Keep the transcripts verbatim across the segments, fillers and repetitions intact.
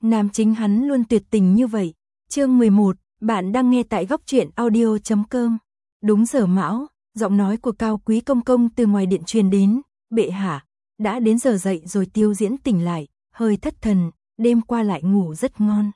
Nam chính hắn luôn tuyệt tình như vậy. Chương mười một, bạn đang nghe tại góc truyện audio chấm com. Đúng giờ mão, giọng nói của Cao Quý công công từ ngoài điện truyền đến, "Bệ hạ, đã đến giờ dậy rồi." Tiêu Diễn tỉnh lại, hơi thất thần, đêm qua lại ngủ rất ngon.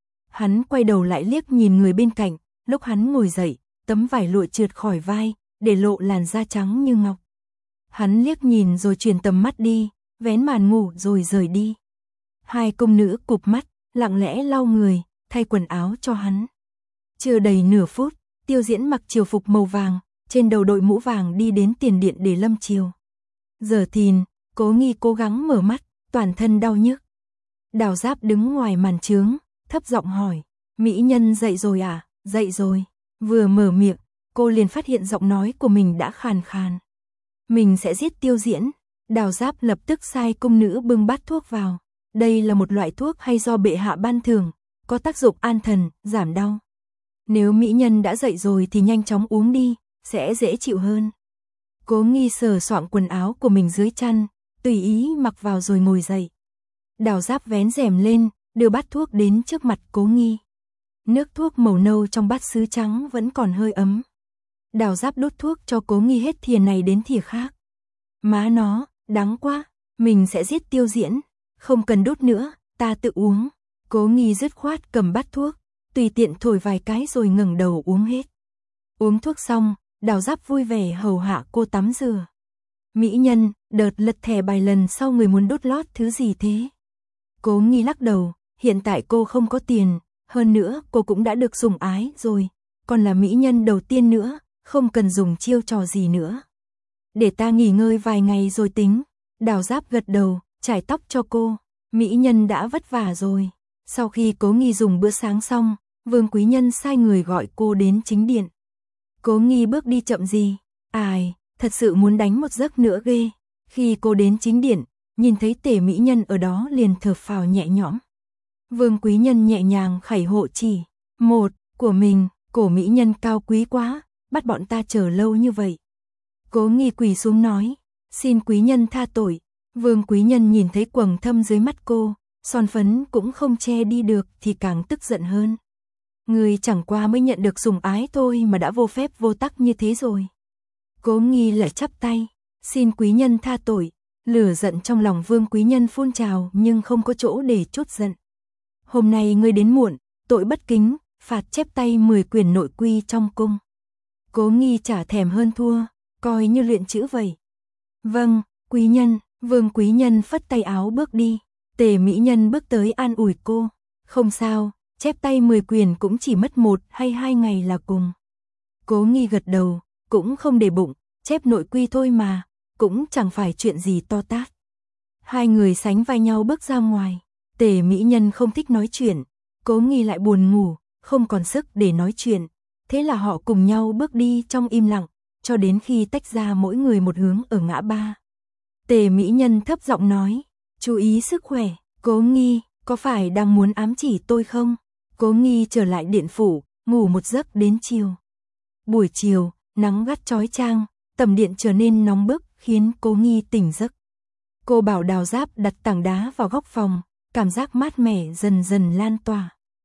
Hắn quay đầu lại liếc nhìn người bên cạnh, lúc hắn ngồi dậy, tấm vải lụa trượt khỏi vai, để lộ làn da trắng như ngọc. Hắn liếc nhìn rồi chuyển tầm mắt đi, vén màn ngủ rồi rời đi. Hai công nữ cụp mắt, lặng lẽ lau người, thay quần áo cho hắn. Chưa đầy nửa phút, Tiêu Diễn mặc triều phục màu vàng, trên đầu đội mũ vàng đi đến tiền điện để lâm triều. Giờ thìn, Cố Nghi cố gắng mở mắt, toàn thân đau nhức. Đào Giáp đứng ngoài màn chướng, thấp giọng hỏi, "Mỹ nhân dậy rồi à?" "Dậy rồi." Vừa mở miệng, cô liền phát hiện giọng nói của mình đã khàn khàn. Mình sẽ giết Tiêu Diễn. Đào Giáp lập tức sai cung nữ bưng bát thuốc vào. Đây là một loại thuốc hay do bệ hạ ban thưởng, có tác dụng an thần, giảm đau. Nếu mỹ nhân đã dậy rồi thì nhanh chóng uống đi, sẽ dễ chịu hơn. Cố Nghi sờ soạng quần áo của mình dưới chăn, tùy ý mặc vào rồi ngồi dậy. Đào Giáp vén rèm lên, đưa bát thuốc đến trước mặt Cố Nghi. Nước thuốc màu nâu trong bát sứ trắng vẫn còn hơi ấm. Đào Giáp đút thuốc cho Cố Nghi hết thìa này đến thìa khác. "Má nó, đắng quá, mình sẽ giết Tiêu Diễn." "Không cần đút nữa, ta tự uống." Cố Nghi dứt khoát cầm bát thuốc, tùy tiện thổi vài cái rồi ngẩng đầu uống hết. Uống thuốc xong, Đào Giáp vui vẻ hầu hạ cô tắm rửa. "Mỹ nhân, đợt lật thẻ bài lần sau người muốn đút lót thứ gì thế?" Cố Nghi lắc đầu, hiện tại cô không có tiền, hơn nữa cô cũng đã được sủng ái rồi, còn là mỹ nhân đầu tiên nữa, không cần dùng chiêu trò gì nữa. "Để ta nghỉ ngơi vài ngày rồi tính." Đào Giáp gật đầu, chải tóc cho cô. Mỹ nhân đã vất vả rồi. Sau khi Cố Nghi dùng bữa sáng xong, Vương Quý Nhân sai người gọi cô đến chính điện. Cố Nghi bước đi chậm gì, ai, thật sự muốn đánh một giấc nữa ghê. Khi cô đến chính điện, nhìn thấy Tề mỹ nhân ở đó liền thở phào nhẹ nhõm. Vương Quý Nhân nhẹ nhàng khẩy hộ chỉ, "Một, của mình." Cổ mỹ nhân cao quý quá, bắt bọn ta chờ lâu như vậy. Cố Nghi quỳ xuống nói, "Xin quý nhân tha tội." Vương Quý Nhân nhìn thấy quầng thâm dưới mắt cô, son phấn cũng không che đi được thì càng tức giận hơn. "Người chẳng qua mới nhận được sủng ái thôi mà đã vô phép vô tắc như thế rồi." Cố Nghi lại chắp tay, "Xin quý nhân tha tội." Lửa giận trong lòng Vương Quý Nhân phun trào nhưng không có chỗ để trút giận. "Hôm nay ngươi đến muộn, tội bất kính, phạt chép tay mười quyển nội quy trong cung." Cố Nghi chả thèm hơn thua, coi như luyện chữ vậy. "Vâng, quý nhân." Vương Quý Nhân phất tay áo bước đi. Tề mỹ nhân bước tới an ủi cô, "Không sao, chép tay mười quyển cũng chỉ mất một hay hai ngày là cùng." Cố Nghi gật đầu, cũng không để bụng, chép nội quy thôi mà, cũng chẳng phải chuyện gì to tát. Hai người sánh vai nhau bước ra ngoài. Tề mỹ nhân không thích nói chuyện, Cố Nghi lại buồn ngủ, không còn sức để nói chuyện. Thế là họ cùng nhau bước đi trong im lặng, cho đến khi tách ra mỗi người một hướng ở ngã ba. Tề mỹ nhân thấp giọng nói, "Chú ý sức khỏe." "Cố Nghi, có phải đang muốn ám chỉ tôi không?" Cố Nghi trở lại điện phủ, ngủ một giấc đến chiều. Buổi chiều, nắng gắt chói chang, tầm điện trở nên nóng bức khiến Cố Nghi tỉnh giấc. Cô bảo Đào Giáp đặt tảng đá vào góc phòng, cảm giác mát mẻ dần dần lan tỏa.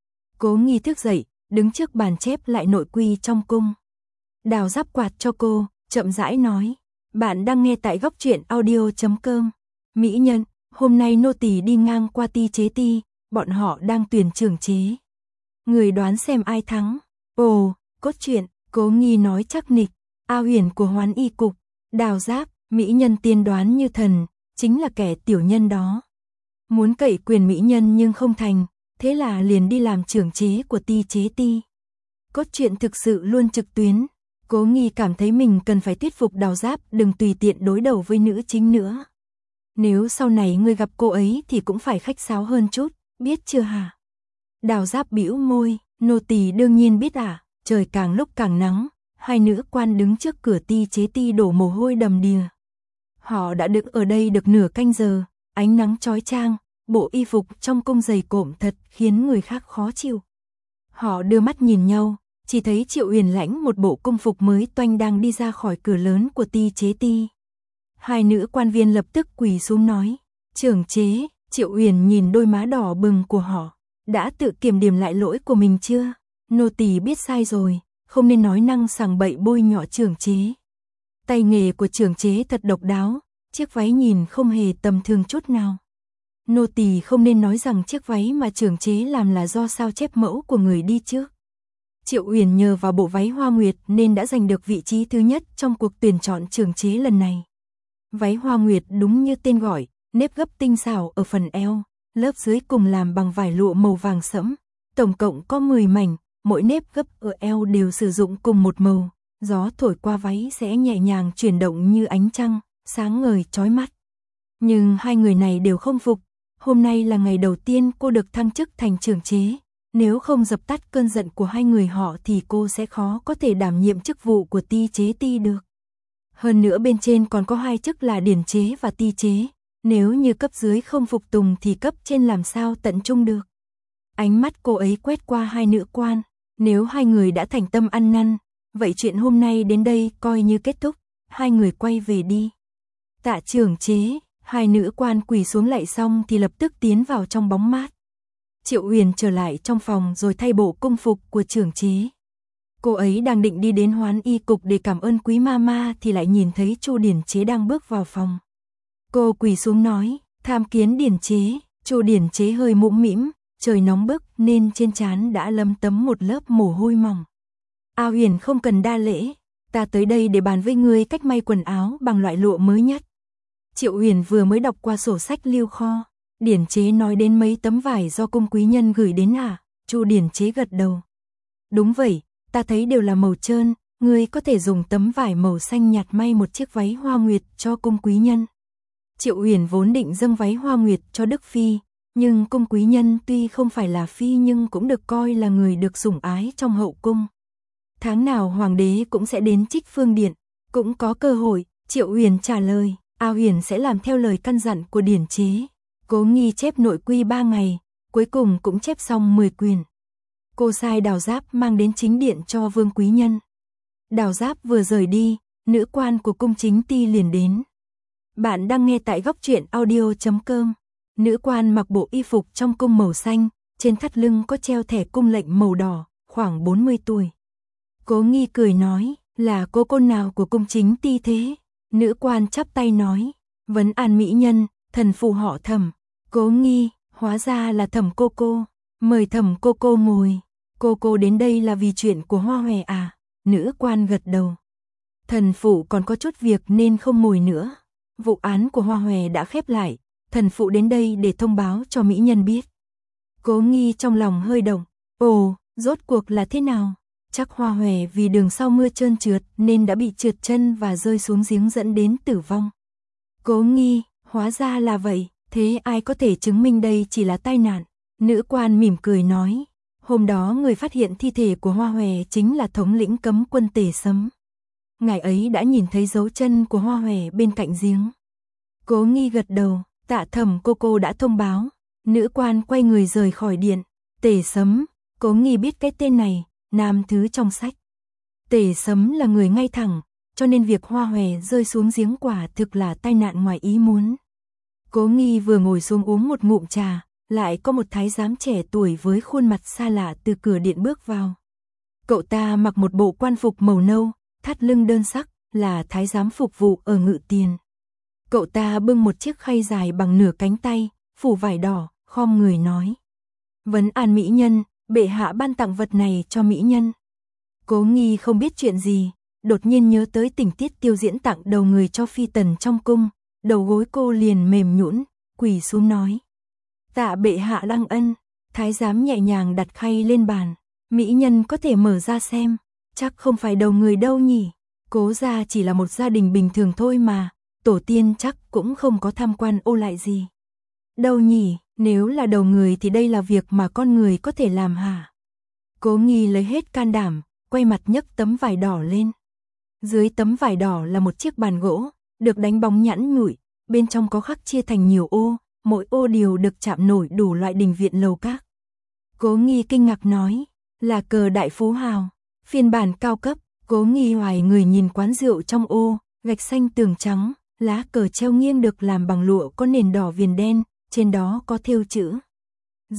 Cố Nghi thức dậy, đứng trước bàn chép lại nội quy trong cung. Đào Giáp quạt cho cô, chậm rãi nói, "Bạn đang nghe tại góc truyện audio chấm com. Mỹ nhân, hôm nay nô tỳ đi ngang qua ti chế ti, bọn họ đang tuyển trưởng chế. Người đoán xem ai thắng?" "Ồ, cốt truyện." Cố Nghi nói chắc nịch, "A Huyền của Hoán Y cục." Đào Giáp, mỹ nhân tiên đoán như thần, chính là kẻ tiểu nhân đó. Muốn cậy quyền mỹ nhân nhưng không thành, thế là liền đi làm trưởng chế của ti chế ti. Cốt truyện thực sự luôn trực tuyến. Cố Nghi cảm thấy mình cần phải thuyết phục Đào Giáp đừng tùy tiện đối đầu với nữ chính nữa. "Nếu sau này ngươi gặp cô ấy thì cũng phải khách sáo hơn chút, biết chưa hả?" Đào Giáp bĩu môi, "Nô tỳ đương nhiên biết ạ." Trời càng lúc càng nắng, hai nữ quan đứng trước cửa ti chế ti đổ mồ hôi đầm đìa. Họ đã đứng ở đây được nửa canh giờ, ánh nắng chói chang, bộ y phục trong cung dày cộm thật khiến người khác khó chịu. Họ đưa mắt nhìn nhau, chỉ thấy Triệu Uyển lãnh một bộ cung phục mới toanh đang đi ra khỏi cửa lớn của ti chế ti. Hai nữ quan viên lập tức quỳ xuống nói, "Trưởng chế." Triệu Uyển nhìn đôi má đỏ bừng của họ, đã tự kiểm điểm lại lỗi của mình chưa? Nô tỳ biết sai rồi, không nên nói năng sằng bậy bôi nhọ trưởng chế. Tay nghề của trưởng chế thật độc đáo, chiếc váy nhìn không hề tầm thường chút nào. Nô tỳ không nên nói rằng chiếc váy mà trưởng chế làm là do sao chép mẫu của người đi trước. Triệu Uyển nhờ vào bộ váy hoa nguyệt nên đã giành được vị trí thứ nhất trong cuộc tuyển chọn trưởng chế lần này. Váy hoa nguyệt đúng như tên gọi, nếp gấp tinh xảo ở phần eo, lớp dưới cùng làm bằng vải lụa màu vàng sẫm, tổng cộng có mười mảnh, mỗi nếp gấp ở eo đều sử dụng cùng một màu, gió thổi qua váy sẽ nhẹ nhàng chuyển động như ánh trăng, sáng ngời chói mắt. Nhưng hai người này đều không phục, hôm nay là ngày đầu tiên cô được thăng chức thành trưởng chế, nếu không dập tắt cơn giận của hai người họ thì cô sẽ khó có thể đảm nhiệm chức vụ của ty chế ty được. Hơn nữa bên trên còn có hai chức là điển chế và ty chế, nếu như cấp dưới không phục tùng thì cấp trên làm sao tận trung được. Ánh mắt cô ấy quét qua hai nữ quan, nếu hai người đã thành tâm ăn năn, vậy chuyện hôm nay đến đây coi như kết thúc, hai người quay về đi. Tạ trưởng chế, hai nữ quan quỳ xuống lạy xong thì lập tức tiến vào trong bóng mát. Triệu Uyển trở lại trong phòng rồi thay bộ cung phục của trưởng chế. Cô ấy đang định đi đến Hoán Y cục để cảm ơn quý mama thì lại nhìn thấy Chu điển chế đang bước vào phòng. Cô quỳ xuống nói, tham kiến điển chế. Chu điển chế hơi mũm mĩm, trời nóng bức nên trên trán đã lấm tấm một lớp mồ hôi mỏng. A Uyển không cần đa lễ, ta tới đây để bàn với ngươi cách may quần áo bằng loại lụa mới nhất. Triệu Uyển vừa mới đọc qua sổ sách lưu kho, điển chế nói đến mấy tấm vải do cung quý nhân gửi đến à? Chu điển chế gật đầu. Đúng vậy, ta thấy đều là màu trơn, ngươi có thể dùng tấm vải màu xanh nhạt may một chiếc váy hoa nguyệt cho cung quý nhân. Triệu Uyển vốn định dâng váy hoa nguyệt cho Đức Phi, nhưng cung quý nhân tuy không phải là Phi nhưng cũng được coi là người được sủng ái trong hậu cung. Tháng nào hoàng đế cũng sẽ đến Trích Phương Điện, cũng có cơ hội. Triệu Uyển trả lời, A Uyển sẽ làm theo lời căn dặn của điển chế. Cố Nghi chép nội quy ba ngày, cuối cùng cũng chép xong mười quyển. Cô sai Đào Giáp mang đến chính điện cho Vương quý nhân. Đào Giáp vừa rời đi, nữ quan của cung chính ty liền đến. Bạn đang nghe tại góc truyện audio chấm com. Nữ quan mặc bộ y phục trong cung màu xanh, trên thắt lưng có treo thẻ cung lệnh màu đỏ, khoảng bốn mươi tuổi. Cố Nghi cười nói, là cô cô nào của cung chính ty thế? Nữ quan chắp tay nói, vấn an mỹ nhân, thần phụ họ Thẩm. Cố Nghi, hóa ra là Thẩm cô cô, mời Thẩm cô cô ngồi. Cô cô đến đây là vì chuyện của Hoa Hòe à? Nữ quan gật đầu. Thần phụ còn có chút việc nên không ngồi nữa. Vụ án của Hoa Hòe đã khép lại, thần phụ đến đây để thông báo cho mỹ nhân biết. Cố Nghi trong lòng hơi động, ồ, rốt cuộc là thế nào? Chắc Hoa Hòe vì đường sau mưa trơn trượt nên đã bị trượt chân và rơi xuống giếng dẫn đến tử vong. Cố Nghi, hóa ra là vậy, thế ai có thể chứng minh đây chỉ là tai nạn? Nữ quan mỉm cười nói, hôm đó người phát hiện thi thể của Hoa Hòe chính là thống lĩnh cấm quân Tề Sấm. Ngài ấy đã nhìn thấy dấu chân của Hoa Hòe bên cạnh giếng. Cố Nghi gật đầu, Tạ Thẩm cô cô đã thông báo. Nữ quan quay người rời khỏi điện. Tề Sấm, Cố Nghi biết cái tên này, nam thứ trong sách. Tề Sấm là người ngay thẳng, cho nên việc Hoa Hòe rơi xuống giếng quả thực là tai nạn ngoài ý muốn. Cố Nghi vừa ngồi xuống uống một ngụm trà, lại có một thái giám trẻ tuổi với khuôn mặt xa lạ từ cửa điện bước vào. Cậu ta mặc một bộ quan phục màu nâu, thắt lưng đơn sắc, là thái giám phục vụ ở Ngự Tiền. Cậu ta bưng một chiếc khay dài bằng nửa cánh tay, phủ vải đỏ, khom người nói. Vấn an mỹ nhân, bệ hạ ban tặng vật này cho mỹ nhân. Cố Nghi không biết chuyện gì, đột nhiên nhớ tới tình tiết Tiêu Diễn tặng đầu người cho phi tần trong cung, đầu gối cô liền mềm nhũn, quỳ xuống nói. Tạ bệ hạ đăng ân. Thái giám nhẹ nhàng đặt khay lên bàn. Mỹ nhân có thể mở ra xem, chắc không phải đầu người đâu nhỉ. Cố gia chỉ là một gia đình bình thường thôi mà, tổ tiên chắc cũng không có tham quan ô lại gì. Đâu nhỉ, nếu là đầu người thì đây là việc mà con người có thể làm hả? Cố Nghi lấy hết can đảm, quay mặt nhấc tấm vải đỏ lên. Dưới tấm vải đỏ là một chiếc bàn gỗ, được đánh bóng nhẵn nhụi, bên trong có khắc chia thành nhiều ô, mỗi ô đều được chạm nổi đủ loại đình viện lầu các. Cố Nghi kinh ngạc nói, là cờ đại phú hào, phiên bản cao cấp. Cố Nghi hoài người nhìn quán rượu trong ô, gạch xanh tường trắng, lá cờ treo nghiêng được làm bằng lụa có nền đỏ viền đen, trên đó có thêu chữ rượu.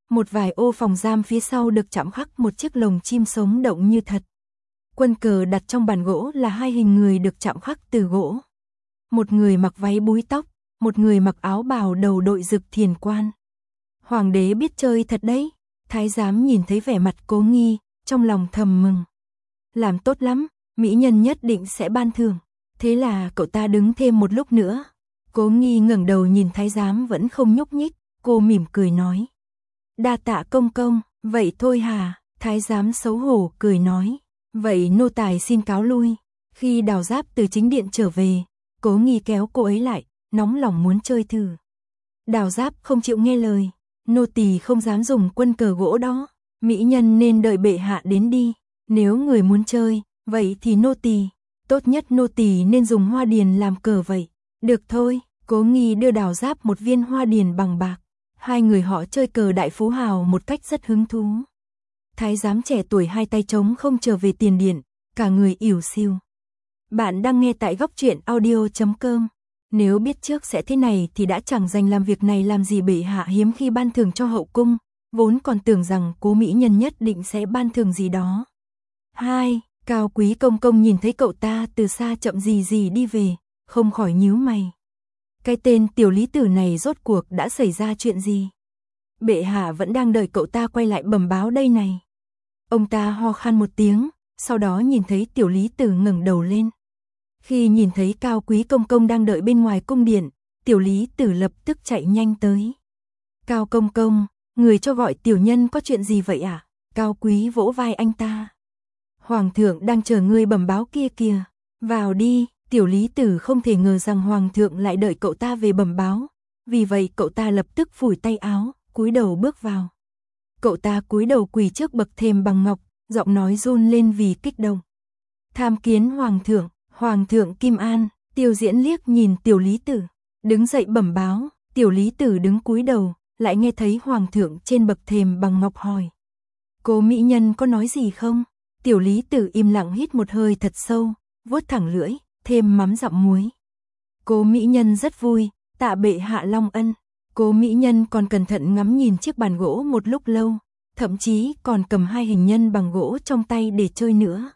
một vài ô phòng giam phía sau được chạm khắc một chiếc lồng chim sống động như thật. Quân cờ đặt trong bàn gỗ là hai hình người được chạm khắc từ gỗ. Một người mặc váy búi tóc, một người mặc áo bào đầu đội rực thiền quan. Hoàng đế biết chơi thật đấy. Thái giám nhìn thấy vẻ mặt Cố Nghi, trong lòng thầm mừng. Làm tốt lắm, mỹ nhân nhất định sẽ ban thưởng. Thế là cậu ta đứng thêm một lúc nữa. Cố Nghi ngẩng đầu nhìn thái giám vẫn không nhúc nhích, cô mỉm cười nói. Đa tạ công công, vậy thôi hả? Thái giám xấu hổ cười nói. Vậy nô tài xin cáo lui. Khi Đào Giáp từ chính điện trở về, Cố Nghi kéo cô ấy lại, nóng lòng muốn chơi thử. Đào Giáp không chịu nghe lời. Nô tỳ không dám dùng quân cờ gỗ đó. Mỹ nhân nên đợi bệ hạ đến đi. Nếu người muốn chơi, vậy thì nô tỳ. Tốt nhất nô tỳ nên dùng hoa điền làm cờ vậy. Được thôi, Cố Nghi đưa Đào Giáp một viên hoa điền bằng bạc. Hai người họ chơi cờ đại phú hào một cách rất hứng thú. Thái giám trẻ tuổi hai tay trống không trở về tiền điện, cả người ỉu xìu. Bạn đang nghe tại góc truyện audio chấm com. Nếu biết trước sẽ thế này thì đã chẳng dành làm việc này làm gì, bệ hạ hiếm khi ban thưởng cho hậu cung, vốn còn tưởng rằng Cố mỹ nhân nhất định sẽ ban thưởng gì đó. Hai, Cao Quý công công nhìn thấy cậu ta từ xa chậm gì gì đi về, không khỏi nhíu mày. Cái tên tiểu lý tử này rốt cuộc đã xảy ra chuyện gì? Bệ hạ vẫn đang đợi cậu ta quay lại bẩm báo đây này. Ông ta ho khan một tiếng, sau đó nhìn thấy tiểu lý tử ngẩng đầu lên. Khi nhìn thấy Cao Quý công công đang đợi bên ngoài cung điện, tiểu lý tử lập tức chạy nhanh tới. Cao công công, người cho gọi tiểu nhân có chuyện gì vậy ạ? À? Cao Quý vỗ vai anh ta. Hoàng thượng đang chờ ngươi bẩm báo kia kìa. Vào đi. Tiểu lý tử không thể ngờ rằng hoàng thượng lại đợi cậu ta về bẩm báo. Vì vậy cậu ta lập tức phủi tay áo, cúi đầu bước vào. Cậu ta cúi đầu quỳ trước bậc thềm bằng ngọc, giọng nói run lên vì kích động. Tham kiến hoàng thượng, hoàng thượng Kim An. Tiêu Diễn liếc nhìn tiểu lý tử, đứng dậy bẩm báo. Tiểu lý tử đứng cúi đầu, lại nghe thấy hoàng thượng trên bậc thềm bằng ngọc hỏi. Cố mỹ nhân có nói gì không? Tiểu lý tử im lặng hít một hơi thật sâu, vuốt thẳng lưỡi, thêm mắm dặm muối. Cố mỹ nhân rất vui, tạ bệ hạ long ân. Cố mỹ nhân còn cẩn thận ngắm nhìn chiếc bàn gỗ một lúc lâu, thậm chí còn cầm hai hình nhân bằng gỗ trong tay để chơi nữa.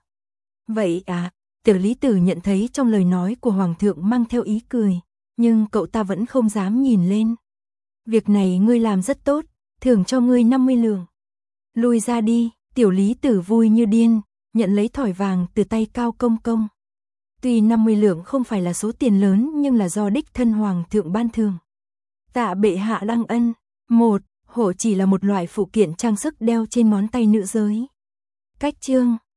Vậy à? Tiểu lý tử nhận thấy trong lời nói của hoàng thượng mang theo ý cười, nhưng cậu ta vẫn không dám nhìn lên. Việc này ngươi làm rất tốt, thưởng cho ngươi năm mươi lượng. Lui ra đi. Tiểu lý tử vui như điên, nhận lấy thỏi vàng từ tay Cao công công. Tuy năm mươi lượng không phải là số tiền lớn nhưng là do đích thân hoàng thượng ban thưởng. Tạ bệ hạ đăng ân. Một, hổ chỉ là một loại phụ kiện trang sức đeo trên ngón tay nữ giới. Cách chương,